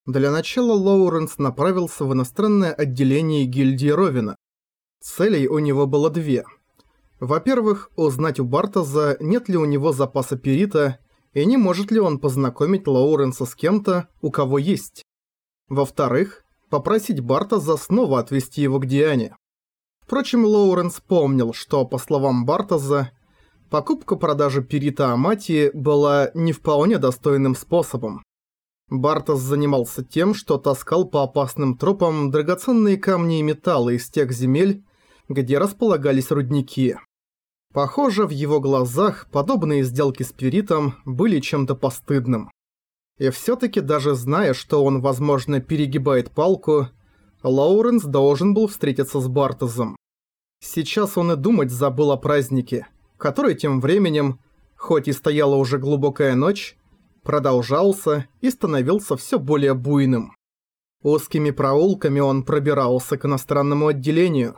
Для начала Лоуренс направился в иностранное отделение гильдии Ровена. Целей у него было две. Во-первых, узнать у Бартоза, нет ли у него запаса перита, и не может ли он познакомить Лоуренса с кем-то, у кого есть. Во-вторых, попросить Бартоза снова отвезти его к Диане. Впрочем, Лоуренс помнил, что, по словам Бартоза, покупка-продажа перита Аматии была не вполне достойным способом. Бартос занимался тем, что таскал по опасным тропам драгоценные камни и металлы из тех земель, где располагались рудники. Похоже, в его глазах подобные сделки с перитом были чем-то постыдным. И всё-таки даже зная, что он, возможно, перегибает палку, Лоуренс должен был встретиться с Бартозом. Сейчас он и думать забыл о празднике, который тем временем, хоть и стояла уже глубокая ночь, продолжался и становился всё более буйным. Узкими проулками он пробирался к иностранному отделению.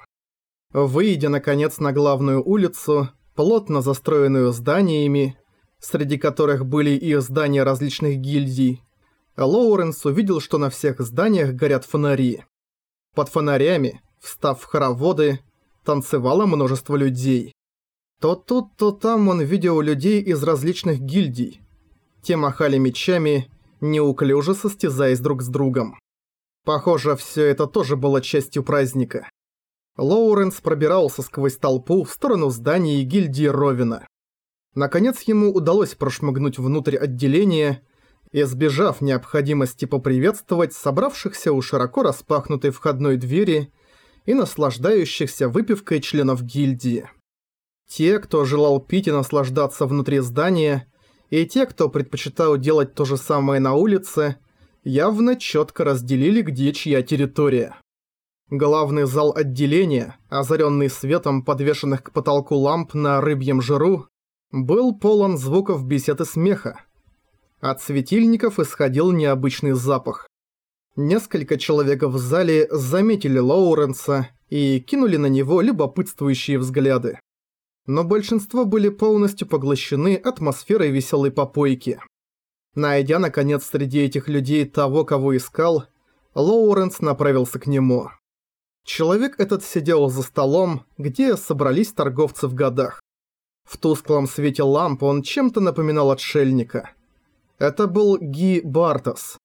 Выйдя, наконец, на главную улицу, плотно застроенную зданиями, среди которых были и здания различных гильдий, Лоуренс увидел, что на всех зданиях горят фонари. Под фонарями, встав в хороводы, танцевало множество людей. То тут, то там он видел людей из различных гильдий. Те махали мечами, неуклюже состязаясь друг с другом. Похоже, всё это тоже было частью праздника. Лоуренс пробирался сквозь толпу в сторону зданий гильдии Ровена. Наконец ему удалось прошмыгнуть внутрь отделения, избежав необходимости поприветствовать собравшихся у широко распахнутой входной двери и наслаждающихся выпивкой членов гильдии. Те, кто желал пить и наслаждаться внутри здания, и те, кто предпочитал делать то же самое на улице, явно четко разделили, где чья территория. Главный зал отделения, озаренный светом подвешенных к потолку ламп на рыбьем жиру, был полон звуков бесед и смеха. От светильников исходил необычный запах. Несколько человек в зале заметили Лоуренса и кинули на него любопытствующие взгляды. Но большинство были полностью поглощены атмосферой веселой попойки. Найдя, наконец, среди этих людей того, кого искал, Лоуренс направился к нему. Человек этот сидел за столом, где собрались торговцы в годах. В тусклом свете ламп он чем-то напоминал отшельника. Это был Ги Бартос.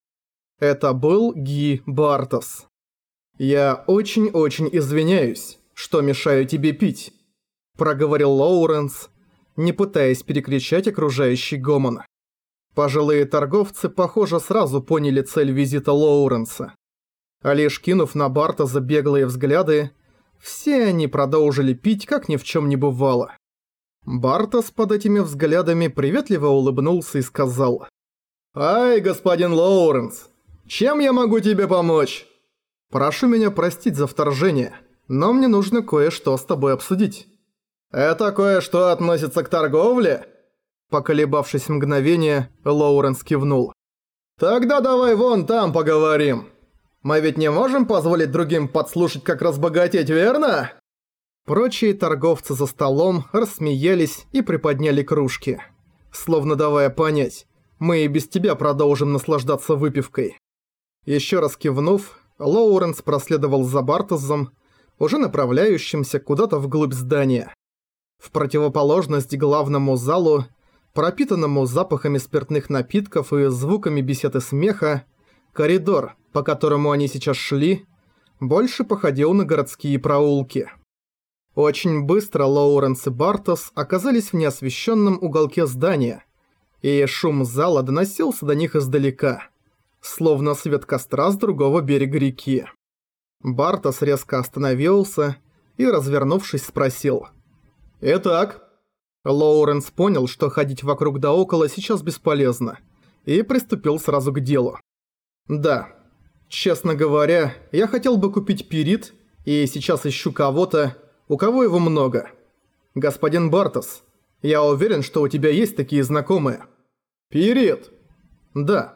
«Я очень-очень извиняюсь, что мешаю тебе пить», — проговорил Лоуренс, не пытаясь перекричать окружающий гомон. Пожилые торговцы, похоже, сразу поняли цель визита Лоуренса. А лишь кинув на Бартоза беглые взгляды, все они продолжили пить, как ни в чем не бывало. Бартос под этими взглядами приветливо улыбнулся и сказал: «Ай, господин Лоуренс, чем я могу тебе помочь?» «Прошу меня простить за вторжение, но мне нужно кое-что с тобой обсудить». «Это кое-что относится к торговле?» Поколебавшись мгновение, Лоуренс кивнул. «Тогда давай вон там поговорим. Мы ведь не можем позволить другим подслушать, как разбогатеть, верно?» Прочие торговцы за столом рассмеялись и приподняли кружки, словно давая понять: мы и без тебя продолжим наслаждаться выпивкой. Еще раз кивнув, Лоуренс проследовал за Бартозом, уже направляющимся куда-то вглубь здания. В противоположность главному залу, пропитанному запахами спиртных напитков и звуками бесед и смеха, коридор, по которому они сейчас шли, больше походил на городские проулки. Очень быстро Лоуренс и Бартос оказались в неосвещенном уголке здания, и шум зала доносился до них издалека, словно свет костра с другого берега реки. Бартос резко остановился и, развернувшись, спросил: «Итак?» Лоуренс понял, что ходить вокруг да около сейчас бесполезно, и приступил сразу к делу. «Да, честно говоря, я хотел бы купить перит, и сейчас ищу кого-то, у кого его много. Господин Бартос, я уверен, что у тебя есть такие знакомые». «Перит?» «Да».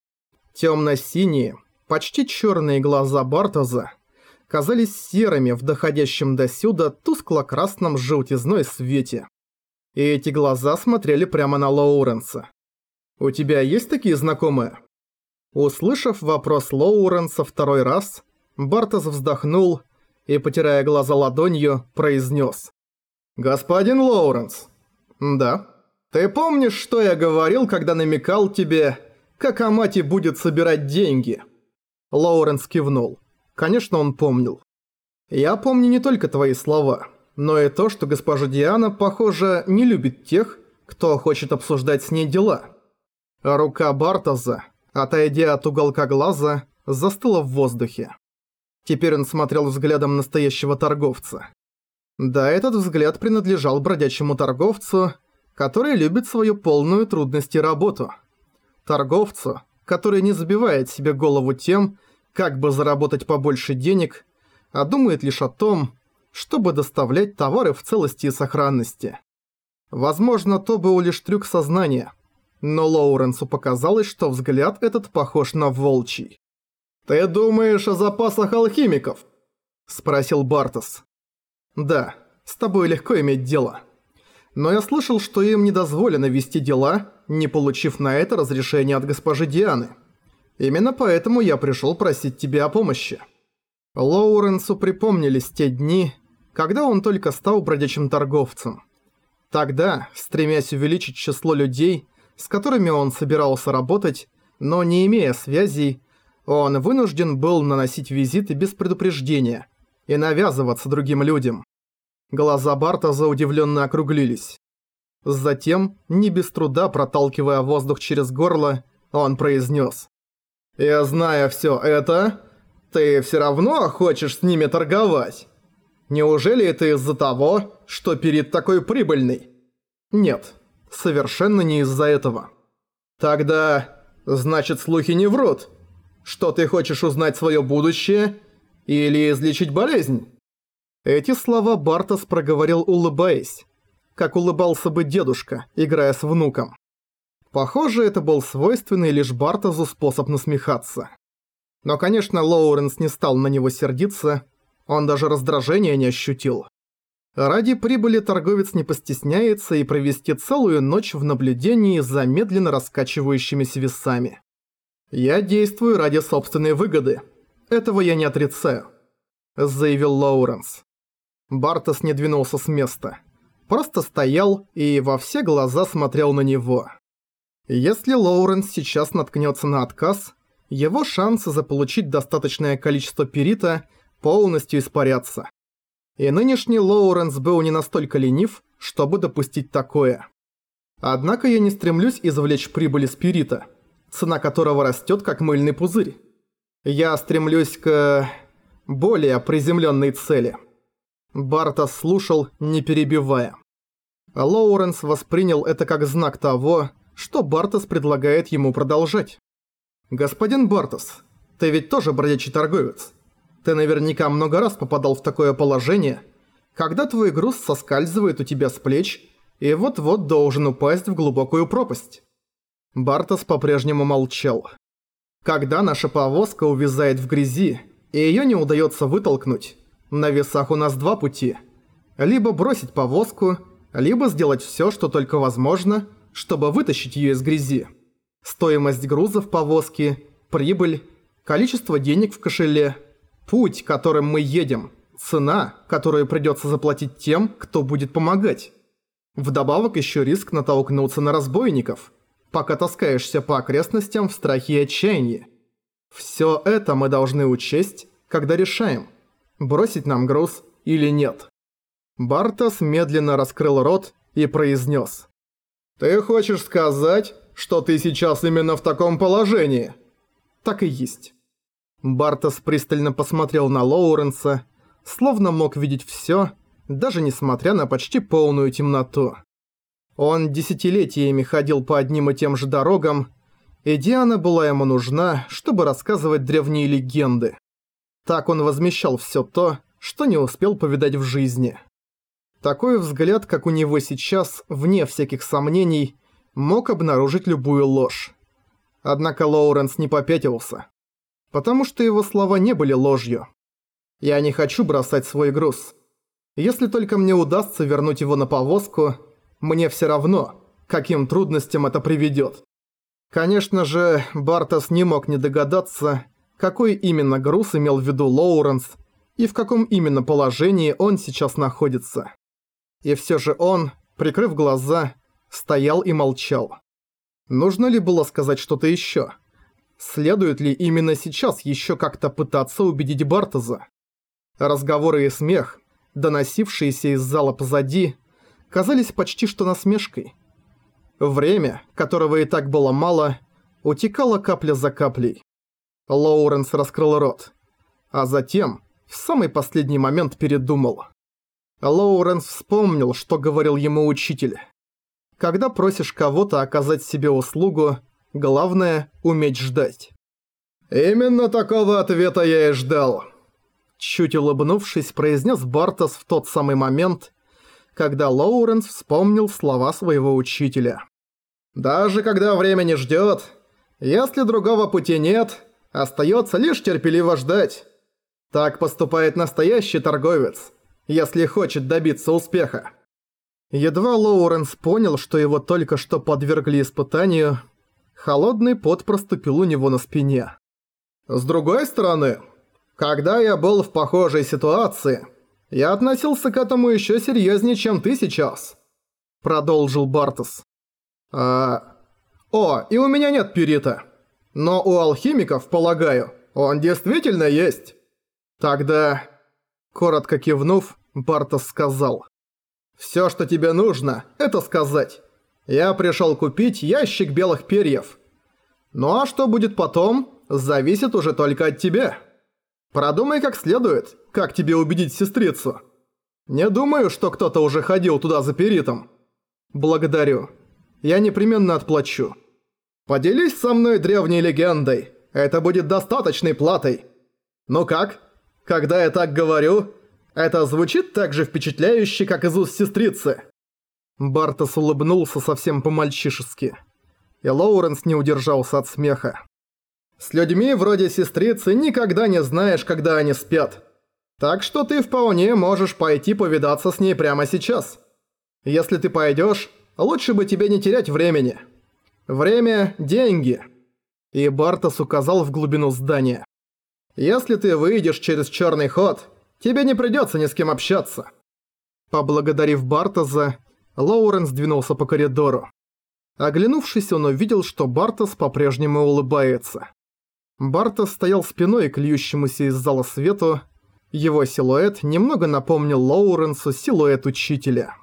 Темно-синие, почти черные глаза Бартоза казались серыми в доходящем досюда тускло-красном с желтизной свете. И эти глаза смотрели прямо на Лоуренса. «У тебя есть такие знакомые?» Услышав вопрос Лоуренса второй раз, Бартос вздохнул и, потирая глаза ладонью, произнес: «Господин Лоуренс». «Да». «Ты помнишь, что я говорил, когда намекал тебе, как Амати будет собирать деньги?» Лоуренс кивнул. Конечно, он помнил. «Я помню не только твои слова, но и то, что госпожа Диана, похоже, не любит тех, кто хочет обсуждать с ней дела». Рука Бартоза, отойдя от уголка глаза, застыла в воздухе. Теперь он смотрел взглядом настоящего торговца. Да, этот взгляд принадлежал бродячему торговцу, который любит свою полную трудности работу. Торговцу, который не забивает себе голову тем, как бы заработать побольше денег, а думает лишь о том, чтобы доставлять товары в целости и сохранности. Возможно, то был лишь трюк сознания, но Лоуренсу показалось, что взгляд этот похож на волчий. «Ты думаешь о запасах алхимиков?» – спросил Бартос. «Да, с тобой легко иметь дело. Но я слышал, что им не дозволено вести дела, не получив на это разрешение от госпожи Дианы. Именно поэтому я пришел просить тебя о помощи». Лоуренсу припомнились те дни, когда он только стал бродячим торговцем. Тогда, стремясь увеличить число людей, с которыми он собирался работать, но не имея связей, он вынужден был наносить визиты без предупреждения и навязываться другим людям. Глаза Бартоза удивленно округлились. Затем, не без труда проталкивая воздух через горло, он произнес: «Я знаю все это. Ты все равно хочешь с ними торговать? Неужели это из-за того, что перед такой прибыльный?» «Нет, совершенно не из-за этого». «Тогда, значит, слухи не врут? Что ты хочешь узнать свое будущее или излечить болезнь?» Эти слова Бартос проговорил, улыбаясь, как улыбался бы дедушка, играя с внуком. Похоже, это был свойственный лишь Бартозу способ насмехаться. Но, конечно, Лоуренс не стал на него сердиться, он даже раздражения не ощутил. Ради прибыли торговец не постесняется и провести целую ночь в наблюдении за медленно раскачивающимися весами. «Я действую ради собственной выгоды. Этого я не отрицаю», – заявил Лоуренс. Бартос не двинулся с места. Просто стоял и во все глаза смотрел на него. Если Лоуренс сейчас наткнется на отказ, его шансы заполучить достаточное количество перита полностью испарятся. И нынешний Лоуренс был не настолько ленив, чтобы допустить такое. Однако я не стремлюсь извлечь прибыль из перита, цена которого растет как мыльный пузырь. Я стремлюсь к более приземленной цели. Бартос слушал, не перебивая. Лоуренс воспринял это как знак того, что Бартос предлагает ему продолжать. «Господин Бартос, ты ведь тоже бродячий торговец. Ты наверняка много раз попадал в такое положение, когда твой груз соскальзывает у тебя с плеч и вот-вот должен упасть в глубокую пропасть». Бартос по-прежнему молчал. «Когда наша повозка увязает в грязи, и её не удается вытолкнуть, на весах у нас два пути. Либо бросить повозку, либо сделать всё, что только возможно, чтобы вытащить её из грязи. Стоимость груза в повозке, прибыль, количество денег в кошеле, путь, которым мы едем, цена, которую придётся заплатить тем, кто будет помогать. Вдобавок ещё риск натолкнуться на разбойников, пока таскаешься по окрестностям в страхе и отчаянии. Всё это мы должны учесть, когда решаем, бросить нам груз или нет». Бартос медленно раскрыл рот и произнес: «Ты хочешь сказать, что ты сейчас именно в таком положении?» «Так и есть». Бартос пристально посмотрел на Лоуренса, словно мог видеть всё, даже несмотря на почти полную темноту. Он десятилетиями ходил по одним и тем же дорогам, и Диана была ему нужна, чтобы рассказывать древние легенды. Так он возмещал всё то, что не успел повидать в жизни. Такой взгляд, как у него сейчас, вне всяких сомнений, мог обнаружить любую ложь. Однако Лоуренс не попятился, потому что его слова не были ложью. «Я не хочу бросать свой груз. Если только мне удастся вернуть его на повозку, мне всё равно, каким трудностям это приведёт». Конечно же, Бартос не мог не догадаться, какой именно груз имел в виду Лоуренс и в каком именно положении он сейчас находится. И все же он, прикрыв глаза, стоял и молчал. Нужно ли было сказать что-то еще? Следует ли именно сейчас еще как-то пытаться убедить Бартоза? Разговоры и смех, доносившиеся из зала позади, казались почти что насмешкой. Время, которого и так было мало, утекало капля за каплей. Лоуренс раскрыл рот, а затем, в самый последний момент, передумал. Лоуренс вспомнил, что говорил ему учитель. Когда просишь кого-то оказать себе услугу, главное – уметь ждать. «Именно такого ответа я и ждал», – чуть улыбнувшись, произнес Бартос в тот самый момент, когда Лоуренс вспомнил слова своего учителя. «Даже когда время не ждёт, если другого пути нет, остаётся лишь терпеливо ждать. Так поступает настоящий торговец, если хочет добиться успеха». Едва Лоуренс понял, что его только что подвергли испытанию, холодный пот проступил у него на спине. «С другой стороны, когда я был в похожей ситуации, я относился к этому ещё серьёзнее, чем ты сейчас», — продолжил Бартос. «О, и у меня нет пирита. Но у алхимиков, полагаю, он действительно есть». «Тогда...» Коротко кивнув, Бартос сказал. «Всё, что тебе нужно, это сказать. Я пришёл купить ящик белых перьев. Ну а что будет потом, зависит уже только от тебя. Продумай как следует, как тебе убедить сестрицу. Не думаю, что кто-то уже ходил туда за перитом». «Благодарю. Я непременно отплачу». «Поделись со мной древней легендой. Это будет достаточной платой. Ну как? Когда я так говорю, это звучит так же впечатляюще, как из уст сестрицы». Бартос улыбнулся совсем по-мальчишески, и Лоуренс не удержался от смеха. «С людьми вроде сестрицы никогда не знаешь, когда они спят. Так что ты вполне можешь пойти повидаться с ней прямо сейчас. Если ты пойдёшь, лучше бы тебе не терять времени. Время – деньги». И Бартос указал в глубину здания. «Если ты выйдешь через черный ход, тебе не придется ни с кем общаться». Поблагодарив Бартоза, Лоуренс двинулся по коридору. Оглянувшись, он увидел, что Бартос по-прежнему улыбается. Бартос стоял спиной к льющемуся из зала свету. Его силуэт немного напомнил Лоуренсу силуэт учителя.